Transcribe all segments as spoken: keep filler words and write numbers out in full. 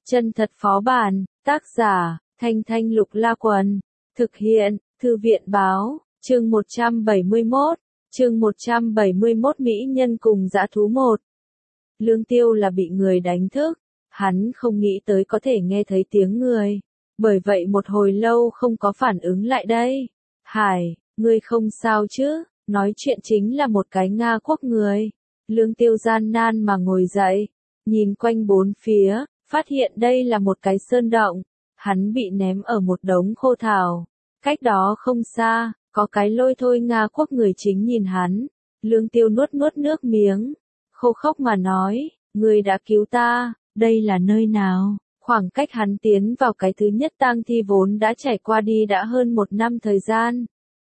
Chân thật phó bản, tác giả, Thanh Thanh Lục La Quần, thực hiện, Thư viện báo, chương một trăm bảy mươi mốt, chương một trăm bảy mươi mốt Mỹ nhân cùng dã thú một. Lương Tiêu là bị người đánh thức, hắn không nghĩ tới có thể nghe thấy tiếng người, bởi vậy một hồi lâu không có phản ứng lại đây. Hải, ngươi không sao chứ, nói chuyện chính là một cái Nga quốc người. Lương Tiêu gian nan mà ngồi dậy, nhìn quanh bốn phía, phát hiện đây là một cái sơn động, hắn bị ném ở một đống khô thảo. Cách đó không xa, có cái lôi thôi Nga quốc người chính nhìn hắn. Lương Tiêu nuốt nuốt nước miếng, khô khốc mà nói, ngươi đã cứu ta, đây là nơi nào? Khoảng cách hắn tiến vào cái thứ nhất tang thi vốn đã trải qua đi đã hơn một năm thời gian.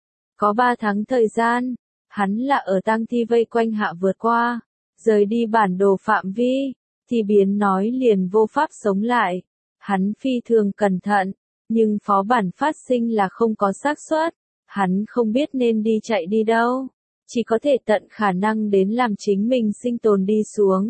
Có ba tháng thời gian, hắn là ở tang thi vây quanh hạ vượt qua, rời đi bản đồ phạm vi, thì biến nói liền vô pháp sống lại. Hắn phi thường cẩn thận, nhưng phó bản phát sinh là không có xác suất, hắn không biết nên đi chạy đi đâu, chỉ có thể tận khả năng đến làm chính mình sinh tồn đi xuống.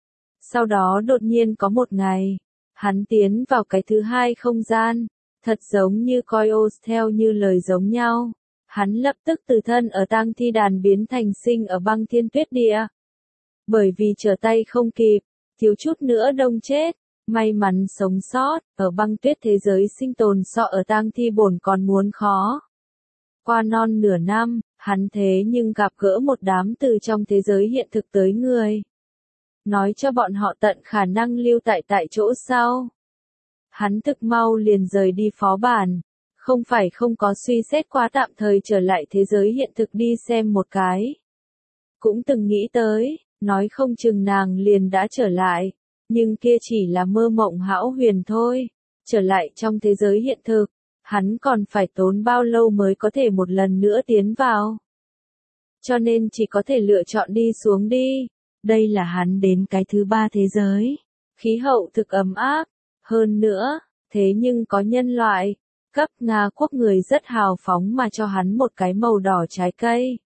Sau đó đột nhiên có một ngày, hắn tiến vào cái thứ hai không gian, thật giống như coi ô theo như lời giống nhau. Hắn lập tức từ thân ở tang thi đàn biến thành sinh ở băng thiên tuyết địa. Bởi vì trở tay không kịp, thiếu chút nữa đông chết, may mắn sống sót, ở băng tuyết thế giới sinh tồn so ở tang thi bổn còn muốn khó. Qua non nửa năm, hắn thế nhưng gặp gỡ một đám từ trong thế giới hiện thực tới người. Nói cho bọn họ tận khả năng lưu tại tại chỗ sau. Hắn thực mau liền rời đi phó bản. Không phải không có suy xét quá tạm thời trở lại thế giới hiện thực đi xem một cái. Cũng từng nghĩ tới, nói không chừng nàng liền đã trở lại, nhưng kia chỉ là mơ mộng hão huyền thôi. Trở lại trong thế giới hiện thực, hắn còn phải tốn bao lâu mới có thể một lần nữa tiến vào. Cho nên chỉ có thể lựa chọn đi xuống đi. Đây là hắn đến cái thứ ba thế giới. Khí hậu thực ấm áp, hơn nữa, thế nhưng có nhân loại. Cấp Nga quốc người rất hào phóng mà cho hắn một cái màu đỏ trái cây.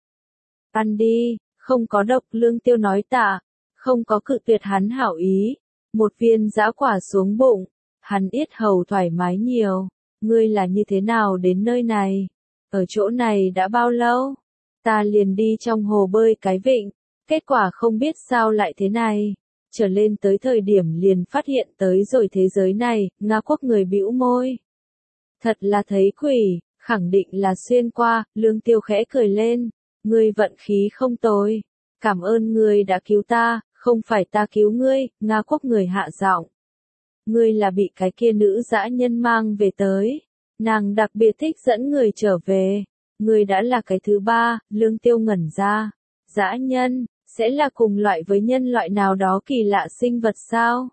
Ăn đi, không có độc. Lương Tiêu nói tạ, không có cự tuyệt hắn hảo ý. Một viên dã quả xuống bụng, hắn yết hầu thoải mái nhiều. Ngươi là như thế nào đến nơi này? Ở chỗ này đã bao lâu? Ta liền đi trong hồ bơi cái vịnh, kết quả không biết sao lại thế này. Trở lên tới thời điểm liền phát hiện tới rồi thế giới này. Nga quốc người bĩu môi. Thật là thấy quỷ, khẳng định là xuyên qua. Lương Tiêu khẽ cười lên, ngươi vận khí không tồi, cảm ơn ngươi đã cứu ta, không phải ta cứu ngươi. Nga quốc người hạ giọng, ngươi là bị cái kia nữ dã nhân mang về tới, nàng đặc biệt thích dẫn người trở về, ngươi đã là cái thứ ba. Lương Tiêu ngẩn ra, dã nhân, sẽ là cùng loại với nhân loại nào đó kỳ lạ sinh vật sao?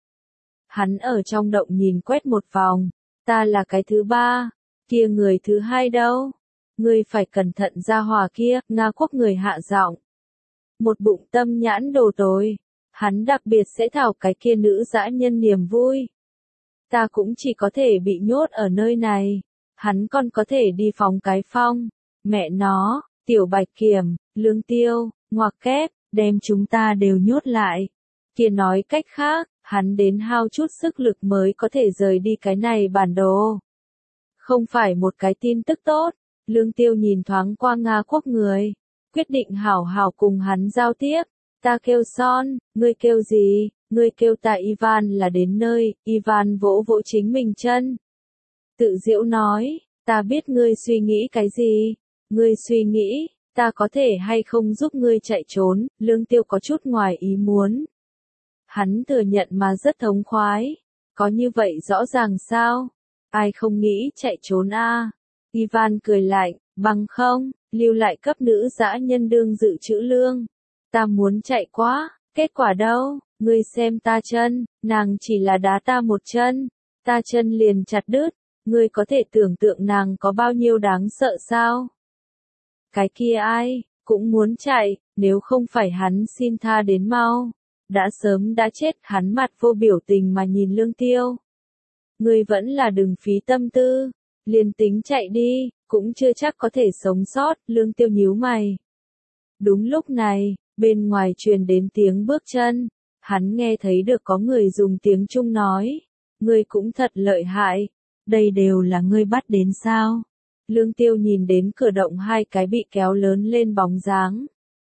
Hắn ở trong động nhìn quét một vòng. Ta là cái thứ ba, kia người thứ hai đâu? Ngươi phải cẩn thận ra hỏa kia. Nga quốc người hạ giọng. Một bụng tâm nhãn đồ tối, hắn đặc biệt sẽ thảo cái kia nữ dã nhân niềm vui. Ta cũng chỉ có thể bị nhốt ở nơi này, hắn còn có thể đi phóng cái phong. Mẹ nó, tiểu bạch kiểm, Lương Tiêu, ngoặc kép, đem chúng ta đều nhốt lại. Kia nói cách khác, hắn đến hao chút sức lực mới có thể rời đi cái này bản đồ. Không phải một cái tin tức tốt. Lương Tiêu nhìn thoáng qua Nga quốc người, quyết định hảo hảo cùng hắn giao tiếp. Ta kêu Son, ngươi kêu gì? Ngươi kêu ta Ivan là đến nơi. Ivan vỗ vỗ chính mình chân, tự giễu nói, ta biết ngươi suy nghĩ cái gì. Ngươi suy nghĩ, ta có thể hay không giúp ngươi chạy trốn? Lương Tiêu có chút ngoài ý muốn. Hắn thừa nhận mà rất thống khoái. Có như vậy rõ ràng sao? Ai không nghĩ chạy trốn a? À? Ivan cười lạnh, bằng không, lưu lại cấp nữ dã nhân đương dự trữ lương. Ta muốn chạy quá, kết quả đâu? Ngươi xem ta chân, nàng chỉ là đá ta một chân, ta chân liền chặt đứt. Ngươi có thể tưởng tượng nàng có bao nhiêu đáng sợ sao? Cái kia ai, cũng muốn chạy, nếu không phải hắn xin tha đến mau. Đã sớm đã chết. Hắn mặt vô biểu tình mà nhìn Lương Tiêu. Ngươi vẫn là đừng phí tâm tư, liền tính chạy đi, cũng chưa chắc có thể sống sót. Lương Tiêu nhíu mày. Đúng lúc này, bên ngoài truyền đến tiếng bước chân, hắn nghe thấy được có người dùng tiếng Trung nói, ngươi cũng thật lợi hại, đây đều là ngươi bắt đến sao? Lương Tiêu nhìn đến cửa động hai cái bị kéo lớn lên bóng dáng.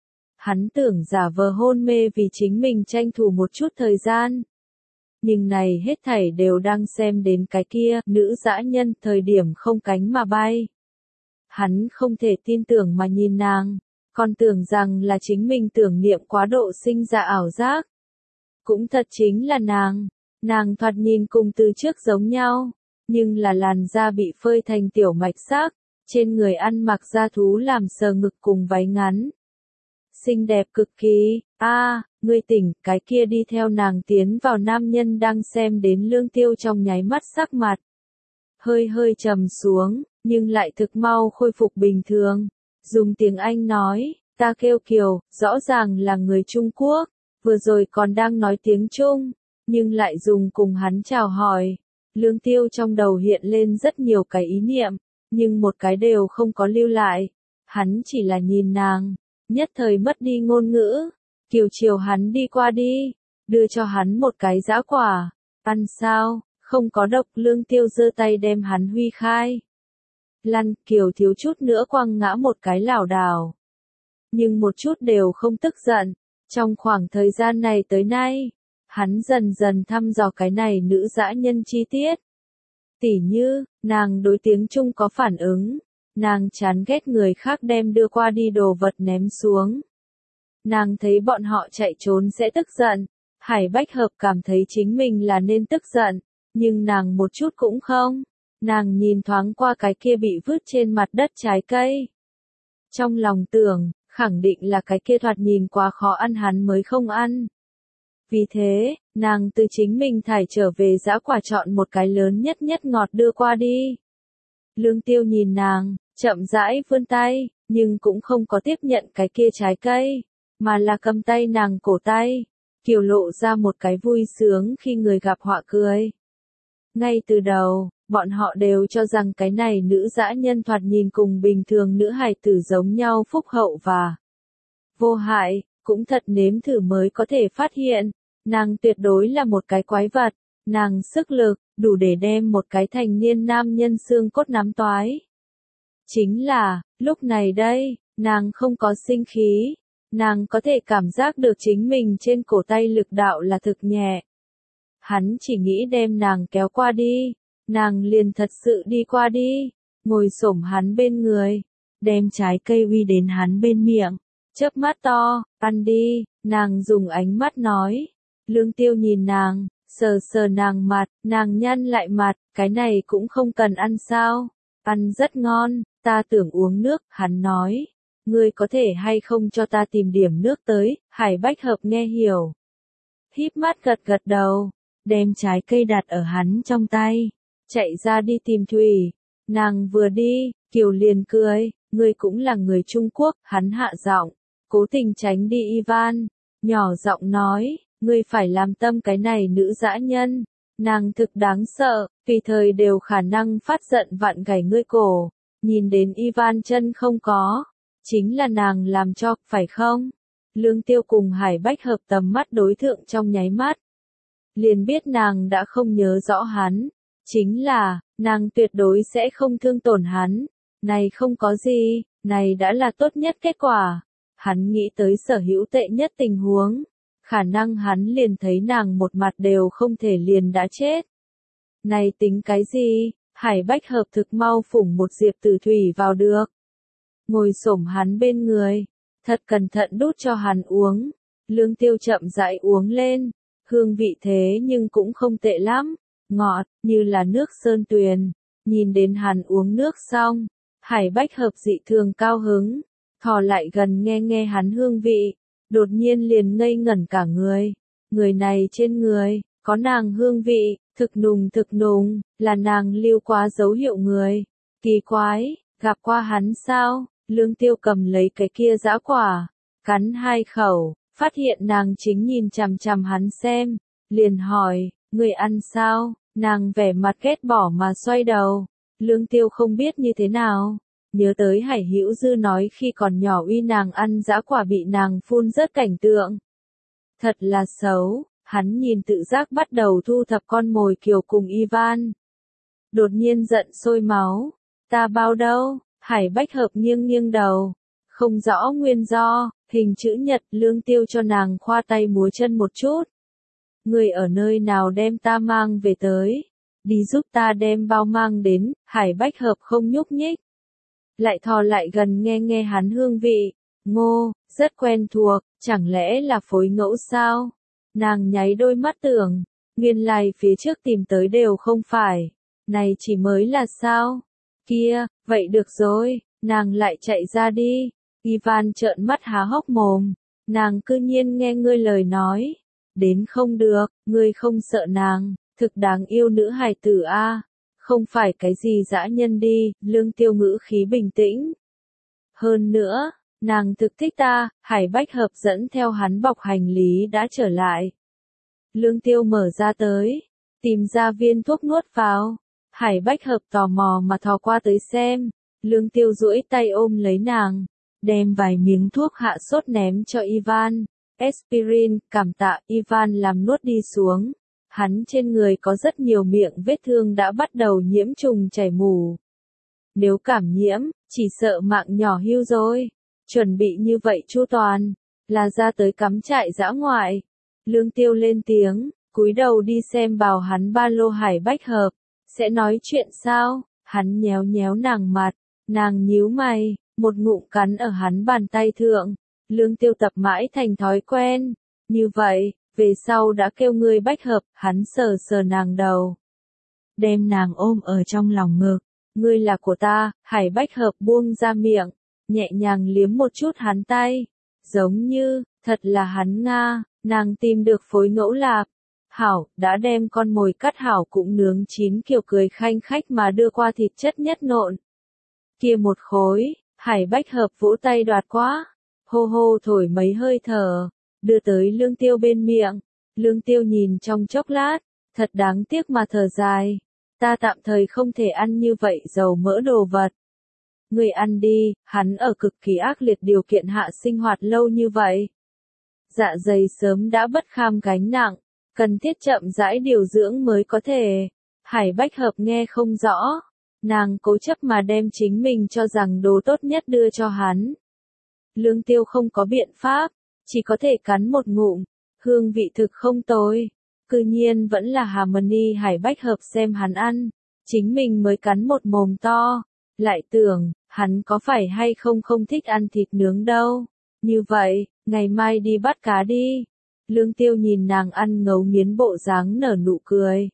Hắn tưởng giả vờ hôn mê vì chính mình tranh thủ một chút thời gian. Nhưng này hết thảy đều đang xem đến cái kia, nữ dã nhân thời điểm không cánh mà bay. Hắn không thể tin tưởng mà nhìn nàng, còn tưởng rằng là chính mình tưởng niệm quá độ sinh ra ảo giác. Cũng thật chính là nàng, nàng thoạt nhìn cùng từ trước giống nhau, nhưng là làn da bị phơi thành tiểu mạch sắc, trên người ăn mặc da thú làm sờ ngực cùng váy ngắn. Xinh đẹp cực kỳ, a, à, ngươi tỉnh, cái kia đi theo nàng tiến vào nam nhân đang xem đến Lương Tiêu trong nháy mắt sắc mặt. Hơi hơi trầm xuống, nhưng lại thực mau khôi phục bình thường. Dùng tiếng Anh nói, ta kêu Kiều, rõ ràng là người Trung Quốc, vừa rồi còn đang nói tiếng Trung, nhưng lại dùng cùng hắn chào hỏi. Lương Tiêu trong đầu hiện lên rất nhiều cái ý niệm, nhưng một cái đều không có lưu lại. Hắn chỉ là nhìn nàng, nhất thời mất đi ngôn ngữ. Kiều chiều hắn đi qua đi, đưa cho hắn một cái dã quả. Ăn sao, không có độc. Lương Tiêu giơ tay đem hắn huy khai. Lăn, Kiều thiếu chút nữa quăng ngã một cái lảo đảo. Nhưng một chút đều không tức giận. Trong khoảng thời gian này tới nay, hắn dần dần thăm dò cái này nữ dã nhân chi tiết. Tỉ như, nàng đối tiếng Trung có phản ứng, nàng chán ghét người khác đem đưa qua đi đồ vật ném xuống. Nàng thấy bọn họ chạy trốn sẽ tức giận, Hải Bách Hợp cảm thấy chính mình là nên tức giận, nhưng nàng một chút cũng không. Nàng nhìn thoáng qua cái kia bị vứt trên mặt đất trái cây. Trong lòng tưởng, khẳng định là cái kia thoạt nhìn quá khó ăn hắn mới không ăn. Vì thế, nàng từ chính mình thải trở về dã quả chọn một cái lớn nhất nhất ngọt đưa qua đi. Lương Tiêu nhìn nàng, chậm rãi vươn tay, nhưng cũng không có tiếp nhận cái kia trái cây, mà là cầm tay nàng cổ tay, Kiều lộ ra một cái vui sướng khi người gặp họa cười. Ngay từ đầu, bọn họ đều cho rằng cái này nữ dã nhân thoạt nhìn cùng bình thường nữ hài tử giống nhau phúc hậu và vô hại, cũng thật nếm thử mới có thể phát hiện, nàng tuyệt đối là một cái quái vật, nàng sức lực, đủ để đem một cái thành niên nam nhân xương cốt nắm toái. Chính là, lúc này đây, nàng không có sinh khí, nàng có thể cảm giác được chính mình trên cổ tay lực đạo là thực nhẹ. Hắn chỉ nghĩ đem nàng kéo qua đi, nàng liền thật sự đi qua đi, ngồi xổm hắn bên người, đem trái cây uy đến hắn bên miệng, chớp mắt to, ăn đi, nàng dùng ánh mắt nói. Lương Tiêu nhìn nàng, sờ sờ nàng mặt, nàng nhăn lại mặt, cái này cũng không cần ăn sao, ăn rất ngon, ta tưởng uống nước, hắn nói. Ngươi có thể hay không cho ta tìm điểm nước tới, Hải Bách Hợp nghe hiểu. Híp mắt gật gật đầu, đem trái cây đặt ở hắn trong tay, chạy ra đi tìm thủy. Nàng vừa đi, Kiều liền cười, ngươi cũng là người Trung Quốc, hắn hạ giọng, cố tình tránh đi Ivan, nhỏ giọng nói, ngươi phải làm tâm cái này nữ dã nhân, nàng thực đáng sợ, tùy thời đều khả năng phát giận vặn gãy ngươi cổ. Nhìn đến Ivan chân không có, chính là nàng làm cho, phải không? Lương Tiêu cùng Hải Bách Hợp tầm mắt đối thượng trong nháy mắt. Liền biết nàng đã không nhớ rõ hắn. Chính là, nàng tuyệt đối sẽ không thương tổn hắn. Này không có gì, này đã là tốt nhất kết quả. Hắn nghĩ tới sở hữu tệ nhất tình huống. Khả năng hắn liền thấy nàng một mặt đều không thể liền đã chết. Này tính cái gì? Hải Bách Hợp thực mau phủng một diệp tử thủy vào được. Ngồi xổm hắn bên người, thật cẩn thận đút cho hắn uống. Lương Tiêu chậm rãi uống lên, hương vị thế nhưng cũng không tệ lắm, ngọt, như là nước sơn tuyền. Nhìn đến hắn uống nước xong, Hải Bách Hợp dị thường cao hứng, thò lại gần nghe nghe hắn hương vị, đột nhiên liền ngây ngẩn cả người. Người này trên người, có nàng hương vị, thực nùng thực nùng, là nàng lưu quá dấu hiệu người. Kỳ quái, gặp qua hắn sao? Lương Tiêu cầm lấy cái kia dã quả, cắn hai khẩu, phát hiện nàng chính nhìn chằm chằm hắn xem, liền hỏi, người ăn sao? Nàng vẻ mặt ghét bỏ mà xoay đầu. Lương Tiêu không biết như thế nào, nhớ tới Hải Hữu Dư nói khi còn nhỏ uy nàng ăn dã quả bị nàng phun rớt cảnh tượng. Thật là xấu, Hắn nhìn tự giác bắt đầu thu thập con mồi Kiều cùng Ivan. Đột nhiên giận sôi máu. Ta bao đâu? Hải Bách Hợp nghiêng nghiêng đầu. Không rõ nguyên do, hình chữ nhật, Lương Tiêu cho nàng khoa tay múa chân một chút. Người ở nơi nào đem ta mang về tới? Đi giúp ta đem bao mang đến. Hải Bách Hợp không nhúc nhích. Lại thò lại gần nghe nghe hắn hương vị. Ngô, rất quen thuộc, chẳng lẽ là phối ngẫu sao? Nàng nháy đôi mắt tưởng, nguyên lai phía trước tìm tới đều không phải. Này chỉ mới là sao? Kia, vậy được rồi, nàng lại chạy ra đi. Ivan trợn mắt há hốc mồm, nàng cư nhiên nghe ngươi lời nói. Đến không được, ngươi không sợ nàng, thực đáng yêu nữ hài tử a, không phải cái gì dã nhân đi, Lương Tiêu ngữ khí bình tĩnh. Hơn nữa, nàng thực thích ta, Hải Bách Hợp dẫn theo hắn bọc hành lý đã trở lại. Lương Tiêu mở ra tới, tìm ra viên thuốc nuốt vào. Hải Bách Hợp tò mò mà thò qua tới xem. Lương Tiêu duỗi tay ôm lấy nàng, đem vài miếng thuốc hạ sốt ném cho Ivan. Aspirin, cảm tạ, Ivan làm nuốt đi xuống. Hắn trên người có rất nhiều miệng vết thương đã bắt đầu nhiễm trùng chảy mủ. Nếu cảm nhiễm, chỉ sợ mạng nhỏ hưu rồi. Chuẩn bị như vậy chu toàn, là ra tới cắm trại dã ngoại. Lương Tiêu lên tiếng, cúi đầu đi xem bào hắn ba lô. Hải Bách Hợp, sẽ nói chuyện sao? Hắn nhéo nhéo nàng mặt, nàng nhíu mày, một ngụm cắn ở hắn bàn tay thượng. Lương Tiêu tập mãi thành thói quen. Như vậy, về sau đã kêu ngươi Bách Hợp, hắn sờ sờ nàng đầu. Đem nàng ôm ở trong lòng ngực. Ngươi là của ta, Hải Bách Hợp buông ra miệng, nhẹ nhàng liếm một chút hắn tay. Giống như, thật là hắn Nga, nàng tìm được phối ngẫu lạp. Hảo, đã đem con mồi cắt hảo cũng nướng chín kiểu cười khanh khách mà đưa qua thịt chất nhất nộn. Kia một khối, Hải Bách Hợp vỗ tay đoạt quá. Hô hô thổi mấy hơi thở, đưa tới Lương Tiêu bên miệng. Lương Tiêu nhìn trong chốc lát, thật đáng tiếc mà thở dài. Ta tạm thời không thể ăn như vậy dầu mỡ đồ vật. Người ăn đi, hắn ở cực kỳ ác liệt điều kiện hạ sinh hoạt lâu như vậy. Dạ dày sớm đã bất kham gánh nặng, cần thiết chậm rãi điều dưỡng mới có thể. Hải Bách Hợp nghe không rõ, nàng cố chấp mà đem chính mình cho rằng đồ tốt nhất đưa cho hắn. Lương Tiêu không có biện pháp, chỉ có thể cắn một ngụm, hương vị thực không tồi. Cư nhiên vẫn là Harmony. Hải Bách Hợp xem hắn ăn, chính mình mới cắn một mồm to, lại tưởng, hắn có phải hay không không thích ăn thịt nướng đâu. Như vậy, ngày mai đi bắt cá đi. Lương Tiêu nhìn nàng ăn ngấu nghiến bộ dáng nở nụ cười.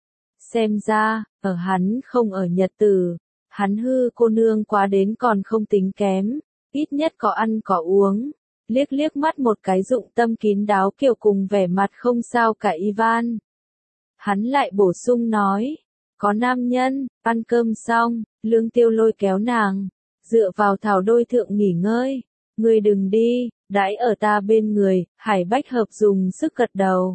Xem ra, ở hắn không ở nhật tử, hắn hư cô nương quá đến còn không tính kém, ít nhất có ăn có uống. Liếc liếc mắt một cái dụng tâm kín đáo Kiều cùng vẻ mặt không sao cả Ivan. Hắn lại bổ sung nói, có nam nhân, ăn cơm xong, Lương Tiêu lôi kéo nàng, dựa vào thảo đôi thượng nghỉ ngơi. Ngươi đừng đi, đãi ở ta bên người. Hải Bách Hợp dùng sức gật đầu,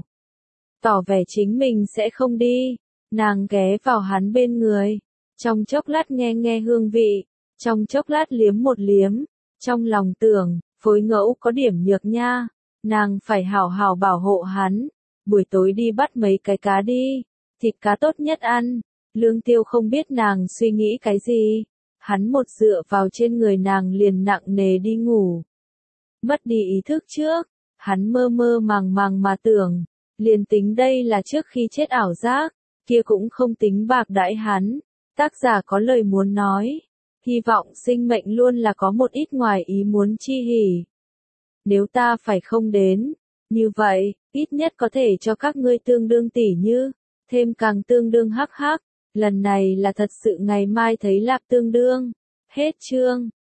tỏ vẻ chính mình sẽ không đi. Nàng ghé vào hắn bên người, trong chốc lát nghe nghe hương vị, trong chốc lát liếm một liếm, trong lòng tưởng, phối ngẫu có điểm nhược nha, nàng phải hảo hảo bảo hộ hắn. Buổi tối đi bắt mấy cái cá đi, thịt cá tốt nhất ăn. Lương Tiêu không biết nàng suy nghĩ cái gì, hắn một dựa vào trên người nàng liền nặng nề đi ngủ. Mất đi ý thức trước, hắn mơ mơ màng màng mà tưởng, liền tính đây là trước khi chết ảo giác, kia cũng không tính bạc đãi hắn. Tác giả có lời muốn nói, hy vọng sinh mệnh luôn là có một ít ngoài ý muốn chi hỉ. Nếu ta phải không đến, như vậy, ít nhất có thể cho các ngươi tương đương tỉ như, thêm càng tương đương hắc hắc. Lần này là thật sự ngày mai thấy lạc tương đương. Hết chương.